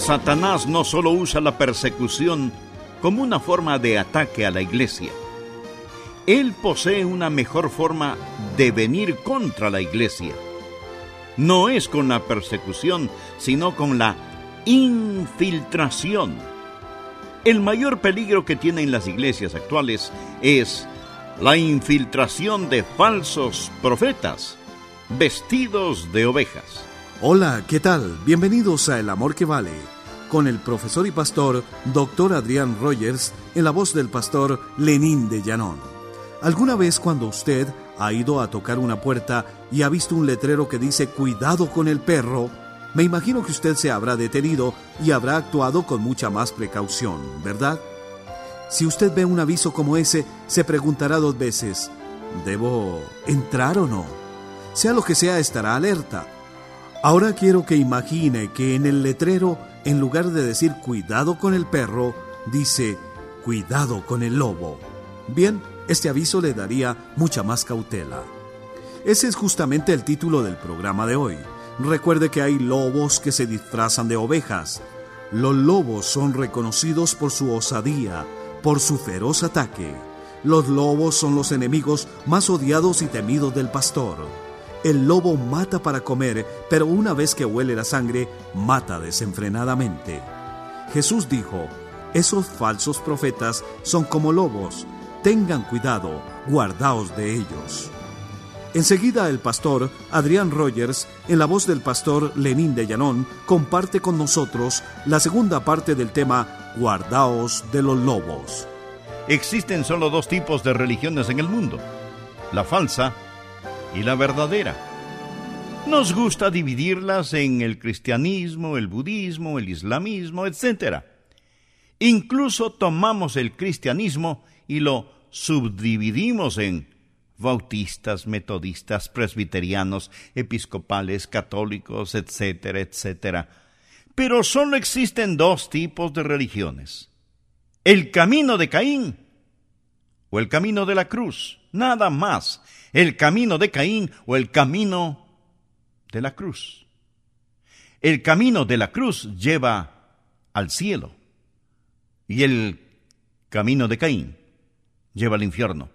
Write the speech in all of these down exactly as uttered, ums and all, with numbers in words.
Satanás no solo usa la persecución como una forma de ataque a la iglesia. Él posee una mejor forma de venir contra la iglesia. No es con la persecución, sino con la infiltración. El mayor peligro que tienen las iglesias actuales es la infiltración de falsos profetas vestidos de ovejas. Hola, ¿qué tal? Bienvenidos a El Amor que Vale, con el profesor y pastor doctor Adrián Rogers, en la voz del pastor Lenín de Llanón. ¿Alguna vez cuando usted ha ido a tocar una puerta y ha visto un letrero que dice "Cuidado con el perro"? Me imagino que usted se habrá detenido y habrá actuado con mucha más precaución, ¿verdad? Si usted ve un aviso como ese, se preguntará dos veces: ¿debo entrar o no? Sea lo que sea, estará alerta. Ahora quiero que imagine que en el letrero, en lugar de decir "cuidado con el perro", dice "cuidado con el lobo". Bien, este aviso le daría mucha más cautela. Ese es justamente el título del programa de hoy. Recuerde que hay lobos que se disfrazan de ovejas. Los lobos son reconocidos por su osadía, por su feroz ataque. Los lobos son los enemigos más odiados y temidos del pastor. El lobo mata para comer, pero una vez que huele la sangre, mata desenfrenadamente. Jesús dijo: esos falsos profetas son como lobos. Tengan cuidado, guardaos de ellos. Enseguida el pastor Adrián Rogers, en la voz del pastor Lenín de Llanón, comparte con nosotros la segunda parte del tema "Guardaos de los lobos". Existen solo dos tipos de religiones en el mundo: la falsa y la verdadera. Nos gusta dividirlas en el cristianismo, el budismo, el islamismo, etcétera. Incluso tomamos el cristianismo y lo subdividimos en bautistas, metodistas, presbiterianos, episcopales, católicos, etcétera, etcétera. Pero solo existen dos tipos de religiones: el camino de Caín o el camino de la cruz. Nada más. El camino de Caín o el camino de la cruz. El camino de la cruz lleva al cielo y el camino de Caín lleva al infierno.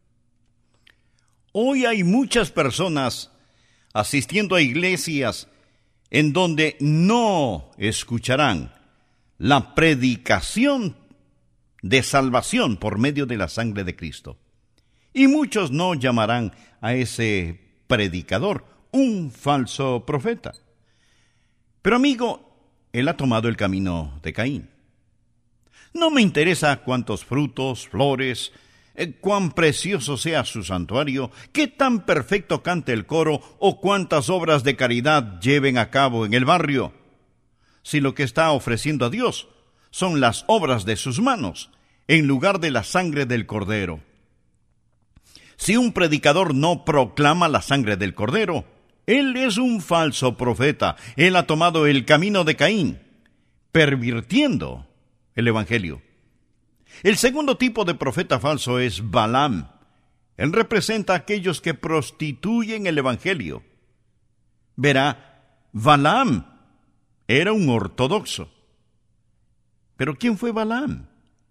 Hoy hay muchas personas asistiendo a iglesias en donde no escucharán la predicación de salvación por medio de la sangre de Cristo. Y muchos no llamarán a ese predicador un falso profeta. Pero amigo, él ha tomado el camino de Caín. No me interesa cuántos frutos, flores, eh, cuán precioso sea su santuario, qué tan perfecto cante el coro o cuántas obras de caridad lleven a cabo en el barrio. Si lo que está ofreciendo a Dios son las obras de sus manos, en lugar de la sangre del Cordero. Si un predicador no proclama la sangre del Cordero, él es un falso profeta. Él ha tomado el camino de Caín, pervirtiendo el evangelio. El segundo tipo de profeta falso es Balaam. Él representa a aquellos que prostituyen el evangelio. Verá, Balaam era un ortodoxo. ¿Pero quién fue Balaam?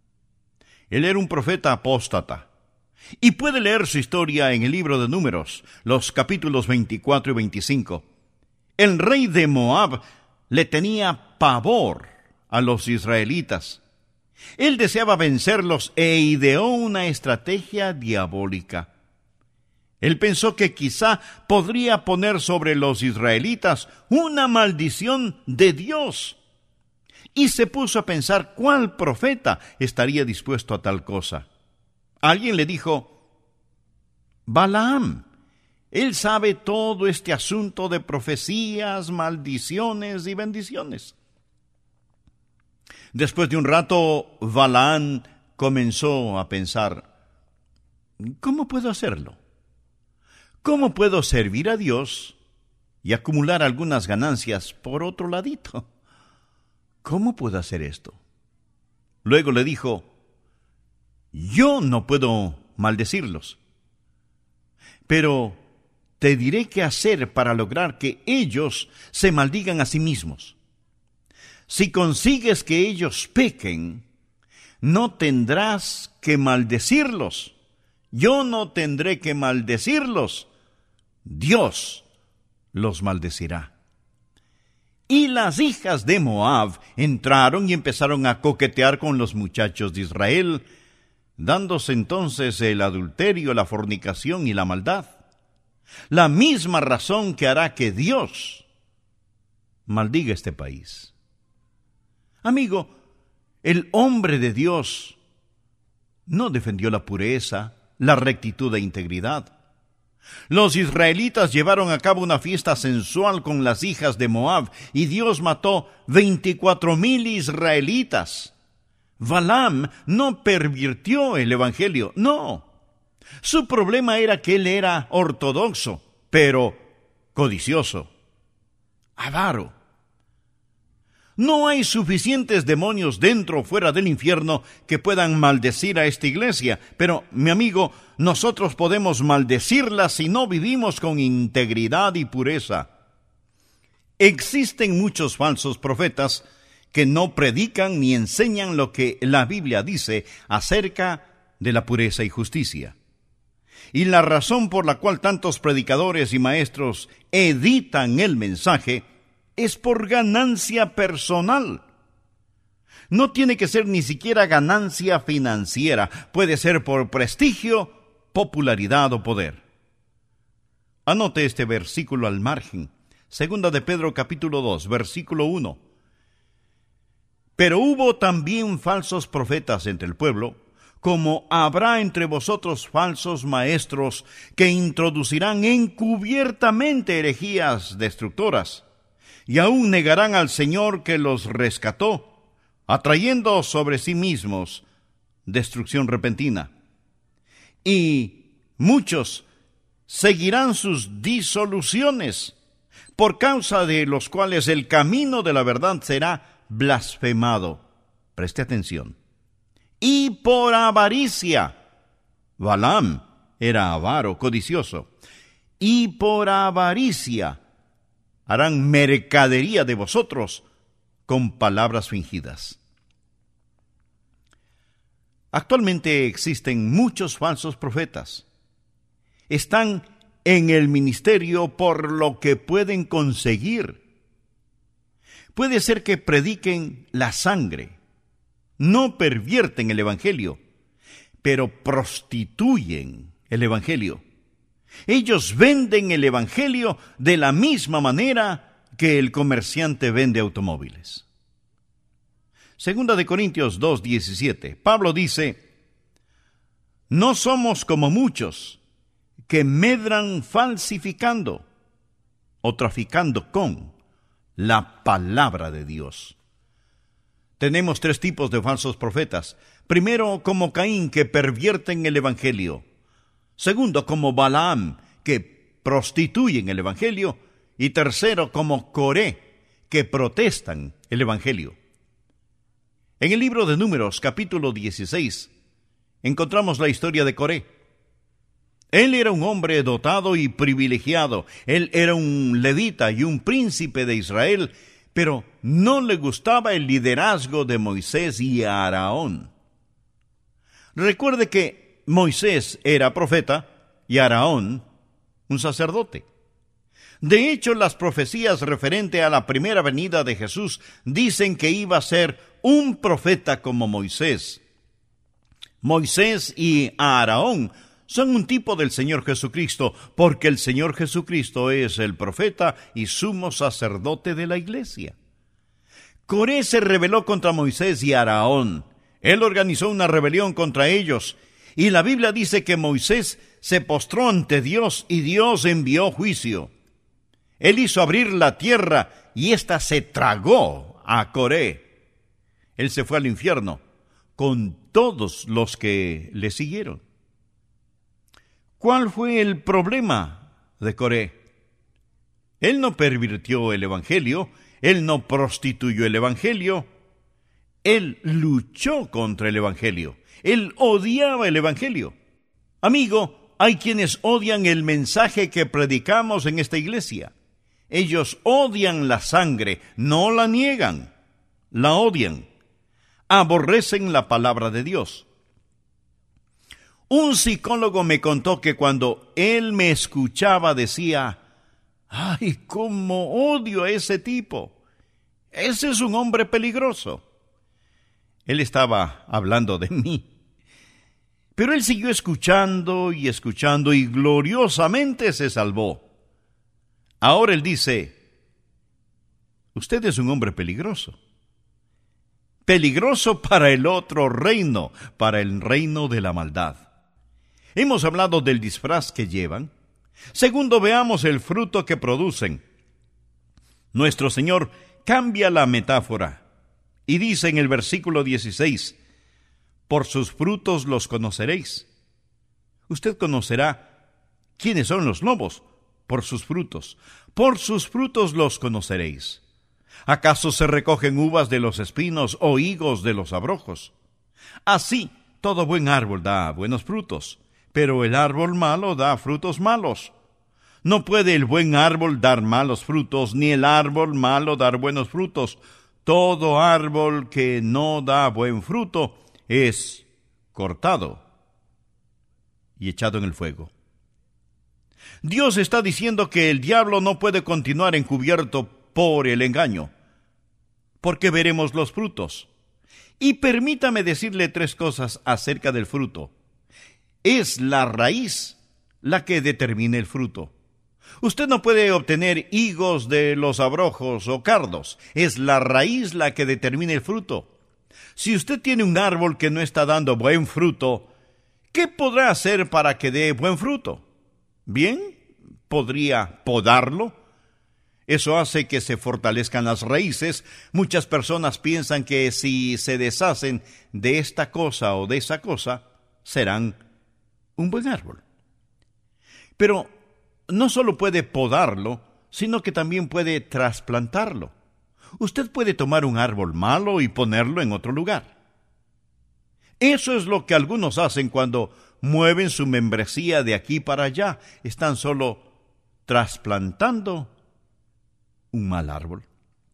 Él era un profeta apóstata. Y puede leer su historia en el libro de Números, los capítulos veinticuatro y veinticinco. El rey de Moab le tenía pavor a los israelitas. Él deseaba vencerlos e ideó una estrategia diabólica. Él pensó que quizá podría poner sobre los israelitas una maldición de Dios. Y se puso a pensar cuál profeta estaría dispuesto a tal cosa. Alguien le dijo: Balaam, él sabe todo este asunto de profecías, maldiciones y bendiciones. Después de un rato, Balaam comenzó a pensar: ¿cómo puedo hacerlo? ¿Cómo puedo servir a Dios y acumular algunas ganancias por otro ladito? ¿Cómo puedo hacer esto? Luego le dijo: yo no puedo maldecirlos, pero te diré qué hacer para lograr que ellos se maldigan a sí mismos. Si consigues que ellos pequen, no tendrás que maldecirlos. Yo no tendré que maldecirlos. Dios los maldecirá. Y las hijas de Moab entraron y empezaron a coquetear con los muchachos de Israel, dándose entonces el adulterio, la fornicación y la maldad. La misma razón que hará que Dios maldiga este país. Amigo, el hombre de Dios no defendió la pureza, la rectitud e integridad. Los israelitas llevaron a cabo una fiesta sensual con las hijas de Moab y Dios mató veinticuatro mil israelitas. Balaam no pervirtió el evangelio, no. Su problema era que él era ortodoxo, pero codicioso, avaro. No hay suficientes demonios dentro o fuera del infierno que puedan maldecir a esta iglesia, pero, mi amigo, nosotros podemos maldecirla si no vivimos con integridad y pureza. Existen muchos falsos profetas que no predican ni enseñan lo que la Biblia dice acerca de la pureza y justicia. Y la razón por la cual tantos predicadores y maestros editan el mensaje es por ganancia personal. No tiene que ser ni siquiera ganancia financiera, puede ser por prestigio, popularidad o poder. Anote este versículo al margen, segunda de Pedro capítulo dos, versículo uno. Pero hubo también falsos profetas entre el pueblo, como habrá entre vosotros falsos maestros que introducirán encubiertamente herejías destructoras, y aún negarán al Señor que los rescató, atrayendo sobre sí mismos destrucción repentina. Y muchos seguirán sus disoluciones, por causa de los cuales el camino de la verdad será blasfemado. Preste atención. Y por avaricia, Balaam era avaro, codicioso, y por avaricia harán mercadería de vosotros con palabras fingidas. Actualmente existen muchos falsos profetas. Están en el ministerio por lo que pueden conseguir. Puede ser que prediquen la sangre, no pervierten el evangelio, pero prostituyen el evangelio. Ellos venden el evangelio de la misma manera que el comerciante vende automóviles. Segunda de Corintios dos diecisiete, Pablo dice: no somos como muchos que medran falsificando o traficando con la palabra de Dios. Tenemos tres tipos de falsos profetas. Primero, como Caín, que pervierten el evangelio. Segundo, como Balaam, que prostituyen el evangelio. Y tercero, como Coré, que protestan el evangelio. En el libro de Números, capítulo dieciséis, encontramos la historia de Coré. Él era un hombre dotado y privilegiado. Él era un levita y un príncipe de Israel, pero no le gustaba el liderazgo de Moisés y Aarón. Recuerde que Moisés era profeta y Aarón un sacerdote. De hecho, las profecías referente a la primera venida de Jesús dicen que iba a ser un profeta como Moisés. Moisés y Aarón son un tipo del Señor Jesucristo, porque el Señor Jesucristo es el profeta y sumo sacerdote de la iglesia. Coré se rebeló contra Moisés y Aarón. Él organizó una rebelión contra ellos, y la Biblia dice que Moisés se postró ante Dios y Dios envió juicio. Él hizo abrir la tierra y ésta se tragó a Coré. Él se fue al infierno con todos los que le siguieron. ¿Cuál fue el problema de Coré? Él no pervirtió el evangelio, él no prostituyó el evangelio, él luchó contra el evangelio, él odiaba el evangelio. Amigo, hay quienes odian el mensaje que predicamos en esta iglesia. Ellos odian la sangre, no la niegan. la odian, aborrecen la palabra de Dios. Un psicólogo me contó que cuando él me escuchaba decía: ¡ay, cómo odio a ese tipo! Ese es un hombre peligroso. Él estaba hablando de mí. Pero él siguió escuchando y escuchando y gloriosamente se salvó. Ahora él dice: usted es un hombre peligroso. Peligroso para el otro reino, para el reino de la maldad. Hemos hablado del disfraz que llevan. Segundo, veamos el fruto que producen. Nuestro Señor cambia la metáfora y dice en el versículo dieciséis: por sus frutos los conoceréis. Usted conocerá quiénes son los lobos por sus frutos. Por sus frutos los conoceréis. ¿Acaso se recogen uvas de los espinos o higos de los abrojos? Así, todo buen árbol da buenos frutos, pero el árbol malo da frutos malos. No puede el buen árbol dar malos frutos, ni el árbol malo dar buenos frutos. Todo árbol que no da buen fruto es cortado y echado en el fuego. Dios está diciendo que el diablo no puede continuar encubierto por el engaño, porque veremos los frutos. Y permítame decirle tres cosas acerca del fruto. Es la raíz la que determina el fruto. Usted no puede obtener higos de los abrojos o cardos. Es la raíz la que determina el fruto. Si usted tiene un árbol que no está dando buen fruto, ¿qué podrá hacer para que dé buen fruto? Bien, podría podarlo. Eso hace que se fortalezcan las raíces. Muchas personas piensan que si se deshacen de esta cosa o de esa cosa, serán un buen árbol. Pero no solo puede podarlo, sino que también puede trasplantarlo. Usted puede tomar un árbol malo y ponerlo en otro lugar. Eso es lo que algunos hacen cuando mueven su membresía de aquí para allá. Están solo trasplantando un mal árbol.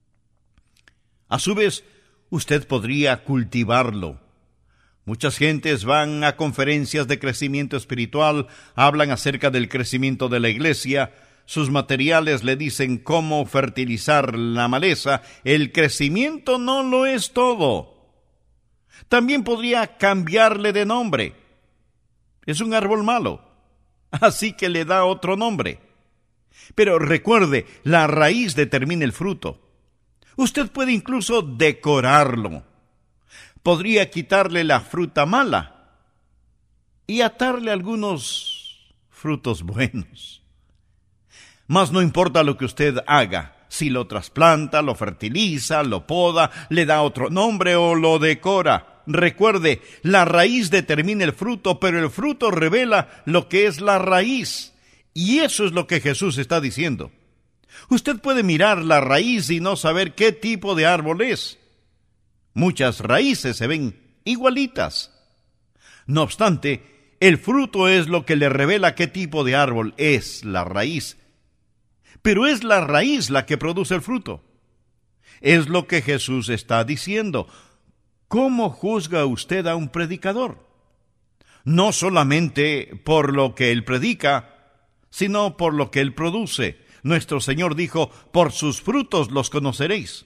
A su vez, usted podría cultivarlo. Muchas gentes van a conferencias de crecimiento espiritual, hablan acerca del crecimiento de la iglesia, sus materiales le dicen cómo fertilizar la maleza. El crecimiento no lo es todo. También podría cambiarle de nombre. Es un árbol malo, así que le da otro nombre. Pero recuerde, la raíz determina el fruto. Usted puede incluso decorarlo. Podría quitarle la fruta mala y atarle algunos frutos buenos. Mas no importa lo que usted haga, si lo trasplanta, lo fertiliza, lo poda, le da otro nombre o lo decora. Recuerde, la raíz determina el fruto, pero el fruto revela lo que es la raíz. Y eso es lo que Jesús está diciendo. Usted puede mirar la raíz y no saber qué tipo de árbol es. Muchas raíces se ven igualitas. No obstante, el fruto es lo que le revela qué tipo de árbol es la raíz. Pero es la raíz la que produce el fruto. Es lo que Jesús está diciendo. ¿Cómo juzga usted a un predicador? No solamente por lo que él predica, sino por lo que él produce. Nuestro Señor dijo: por sus frutos los conoceréis.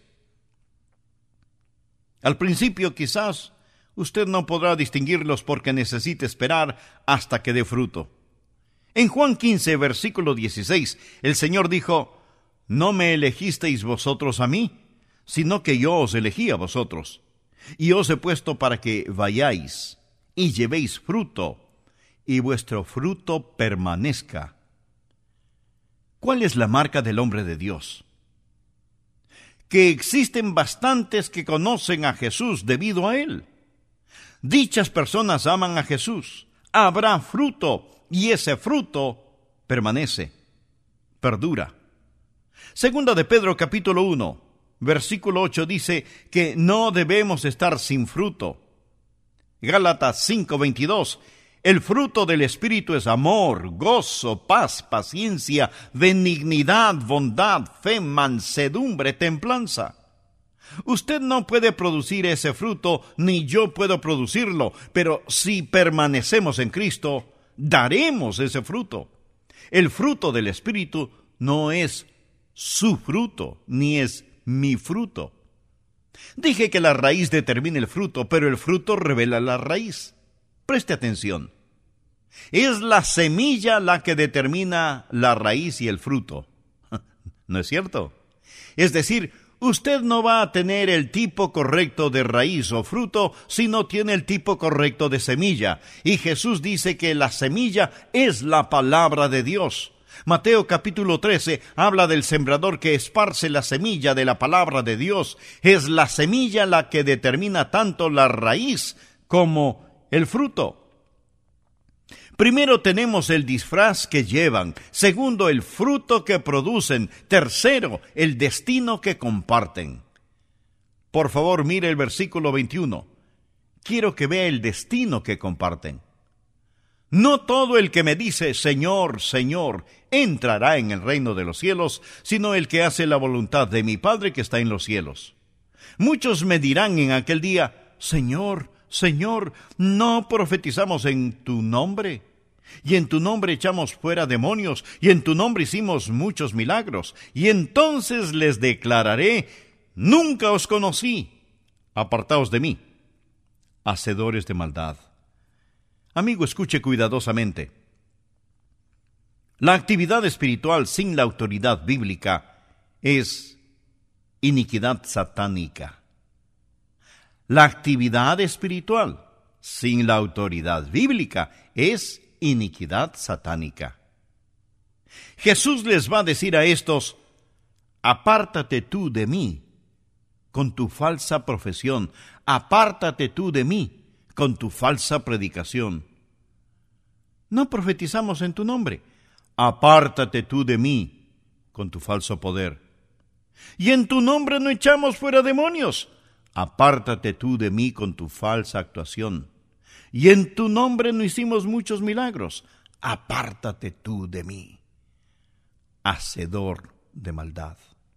Al principio quizás usted no podrá distinguirlos porque necesita esperar hasta que dé fruto. En Juan quince, versículo dieciséis, el Señor dijo: no me elegisteis vosotros a mí, sino que yo os elegí a vosotros, y os he puesto para que vayáis y llevéis fruto, y vuestro fruto permanezca. ¿Cuál es la marca del hombre de Dios? Que existen bastantes que conocen a Jesús debido a él. Dichas personas aman a Jesús. Habrá fruto, y ese fruto permanece, perdura. Segunda de Pedro capítulo uno, versículo ocho dice que no debemos estar sin fruto. Gálatas cinco veintidós, el fruto del Espíritu es amor, gozo, paz, paciencia, benignidad, bondad, fe, mansedumbre, templanza. Usted no puede producir ese fruto, ni yo puedo producirlo, pero si permanecemos en Cristo, daremos ese fruto. El fruto del Espíritu no es su fruto, ni es mi fruto. Dije que la raíz determina el fruto, pero el fruto revela la raíz. Preste atención. Es la semilla la que determina la raíz y el fruto. ¿No es cierto? Es decir, usted no va a tener el tipo correcto de raíz o fruto si no tiene el tipo correcto de semilla. Y Jesús dice que la semilla es la palabra de Dios. Mateo capítulo trece habla del sembrador que esparce la semilla de la palabra de Dios. Es la semilla la que determina tanto la raíz como el fruto. Primero tenemos el disfraz que llevan, segundo el fruto que producen, tercero el destino que comparten. Por favor, mire el versículo veintiuno. Quiero que vea el destino que comparten. No todo el que me dice, Señor, Señor, entrará en el reino de los cielos, sino el que hace la voluntad de mi Padre que está en los cielos. Muchos me dirán en aquel día, Señor, Señor, ¿no profetizamos en tu nombre? Y en tu nombre echamos fuera demonios, y en tu nombre hicimos muchos milagros. Y entonces les declararé, nunca os conocí, apartaos de mí, hacedores de maldad. Amigo, escuche cuidadosamente. La actividad espiritual sin la autoridad bíblica es iniquidad satánica. La actividad espiritual sin la autoridad bíblica es iniquidad satánica. Jesús les va a decir a estos, apártate tú de mí con tu falsa profesión, apártate tú de mí con tu falsa predicación. No profetizamos en tu nombre, apártate tú de mí con tu falso poder. Y en tu nombre no echamos fuera demonios, apártate tú de mí con tu falsa actuación. Y en tu nombre no hicimos muchos milagros, apártate tú de mí, hacedor de maldad.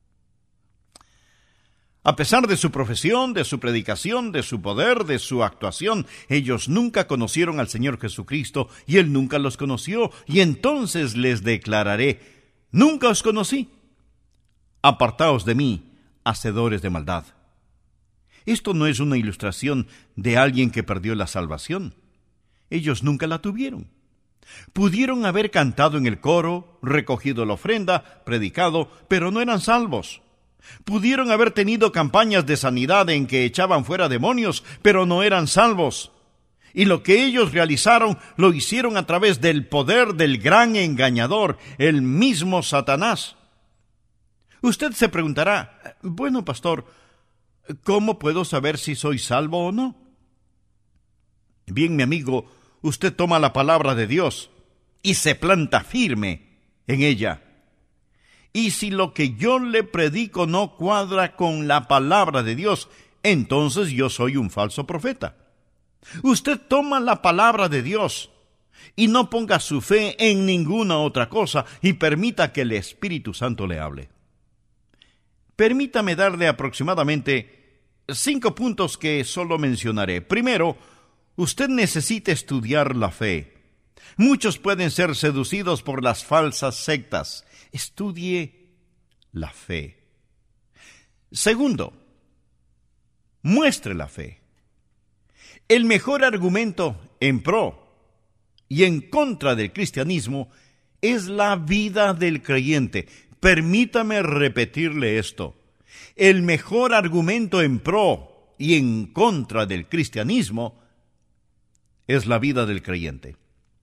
A pesar de su profesión, de su predicación, de su poder, de su actuación, ellos nunca conocieron al Señor Jesucristo y Él nunca los conoció. Y entonces les declararé, nunca os conocí. Apartaos de mí, hacedores de maldad. Esto no es una ilustración de alguien que perdió la salvación. Ellos nunca la tuvieron. Pudieron haber cantado en el coro, recogido la ofrenda, predicado, pero no eran salvos. Pudieron haber tenido campañas de sanidad en que echaban fuera demonios, pero no eran salvos. Y lo que ellos realizaron, lo hicieron a través del poder del gran engañador, el mismo Satanás. Usted se preguntará, bueno, pastor, ¿cómo puedo saber si soy salvo o no? Bien, mi amigo, usted toma la palabra de Dios y se planta firme en ella. Y si lo que yo le predico no cuadra con la palabra de Dios, entonces yo soy un falso profeta. Usted toma la palabra de Dios y no ponga su fe en ninguna otra cosa y permita que el Espíritu Santo le hable. Permítame darle aproximadamente cinco puntos que solo mencionaré. Primero, usted necesita estudiar la fe. Muchos pueden ser seducidos por las falsas sectas. Estudie la fe. Segundo, muestre la fe. El mejor argumento en pro y en contra del cristianismo es la vida del creyente. Permítame repetirle esto. El mejor argumento en pro y en contra del cristianismo es la vida del creyente.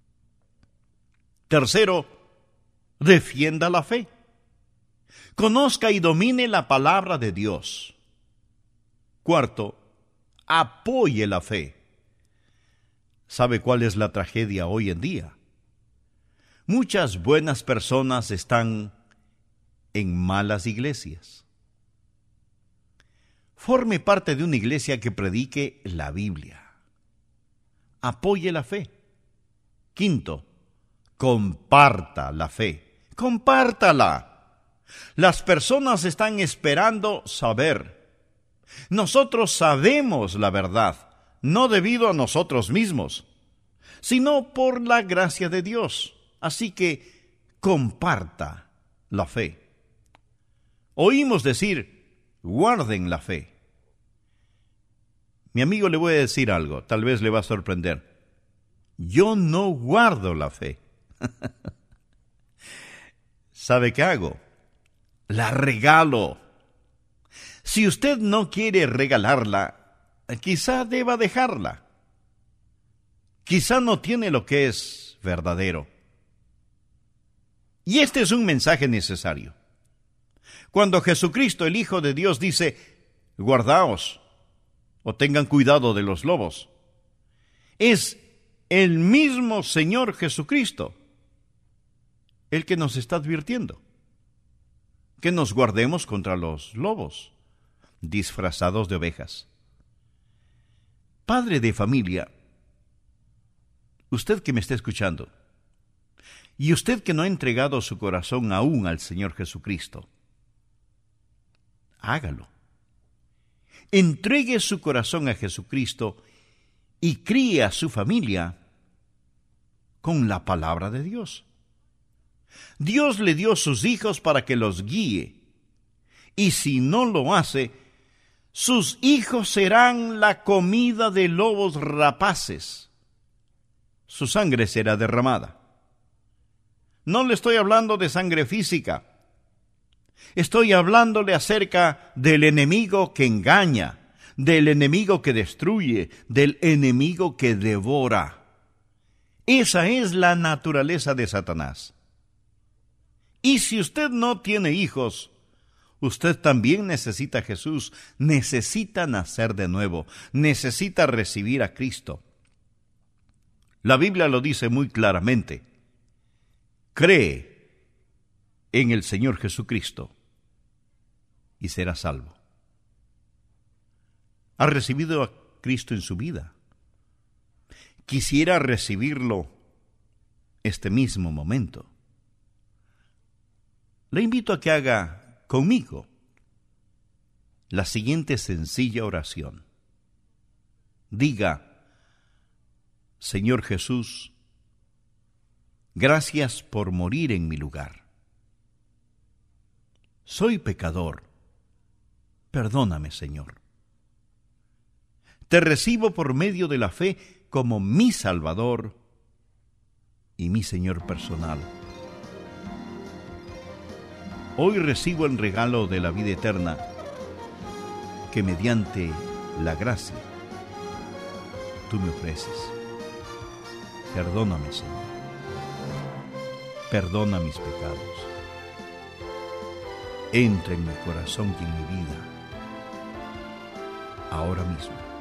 Tercero, defienda la fe. Conozca y domine la palabra de Dios. Cuarto, apoye la fe. ¿Sabe cuál es la tragedia hoy en día? Muchas buenas personas están en malas iglesias. Forme parte de una iglesia que predique la Biblia. Apoye la fe. Quinto, comparta la fe. Compártala. Las personas están esperando saber Nosotros sabemos la verdad, no debido a nosotros mismos, sino por la gracia de Dios. Así que comparta la fe. Oímos decir, guarden la fe. Mi amigo, le voy a decir algo, tal vez le va a sorprender. Yo no guardo la fe. ¿Sabe qué hago? La regalo. Si usted no quiere regalarla, quizá deba dejarla. Quizá no tiene lo que es verdadero. Y este es un mensaje necesario. Cuando Jesucristo, el Hijo de Dios, dice, guardaos o tengan cuidado de los lobos, es el mismo Señor Jesucristo el que nos está advirtiendo que nos guardemos contra los lobos disfrazados de ovejas. Padre de familia, usted que me está escuchando, y usted que no ha entregado su corazón aún al Señor Jesucristo, hágalo. Entregue su corazón a Jesucristo y críe a su familia con la palabra de Dios. Dios le dio sus hijos para que los guíe, y si no lo hace, sus hijos serán la comida de lobos rapaces. Su sangre será derramada. No le estoy hablando de sangre física. Estoy hablándole acerca del enemigo que engaña, del enemigo que destruye, del enemigo que devora. Esa es la naturaleza de Satanás. Y si usted no tiene hijos, usted también necesita a Jesús, necesita nacer de nuevo, necesita recibir a Cristo. La Biblia lo dice muy claramente. Cree en el Señor Jesucristo y será salvo. ¿Ha recibido a Cristo en su vida? Quisiera recibirlo este mismo momento. Le invito a que haga conmigo la siguiente sencilla oración. Diga, Señor Jesús, gracias por morir en mi lugar. Soy pecador. Perdóname, Señor. Te recibo por medio de la fe como mi Salvador y mi Señor personal. Hoy recibo el regalo de la vida eterna que mediante la gracia tú me ofreces. Perdóname, Señor. Perdona mis pecados. Entra en mi corazón y en mi vida ahora mismo.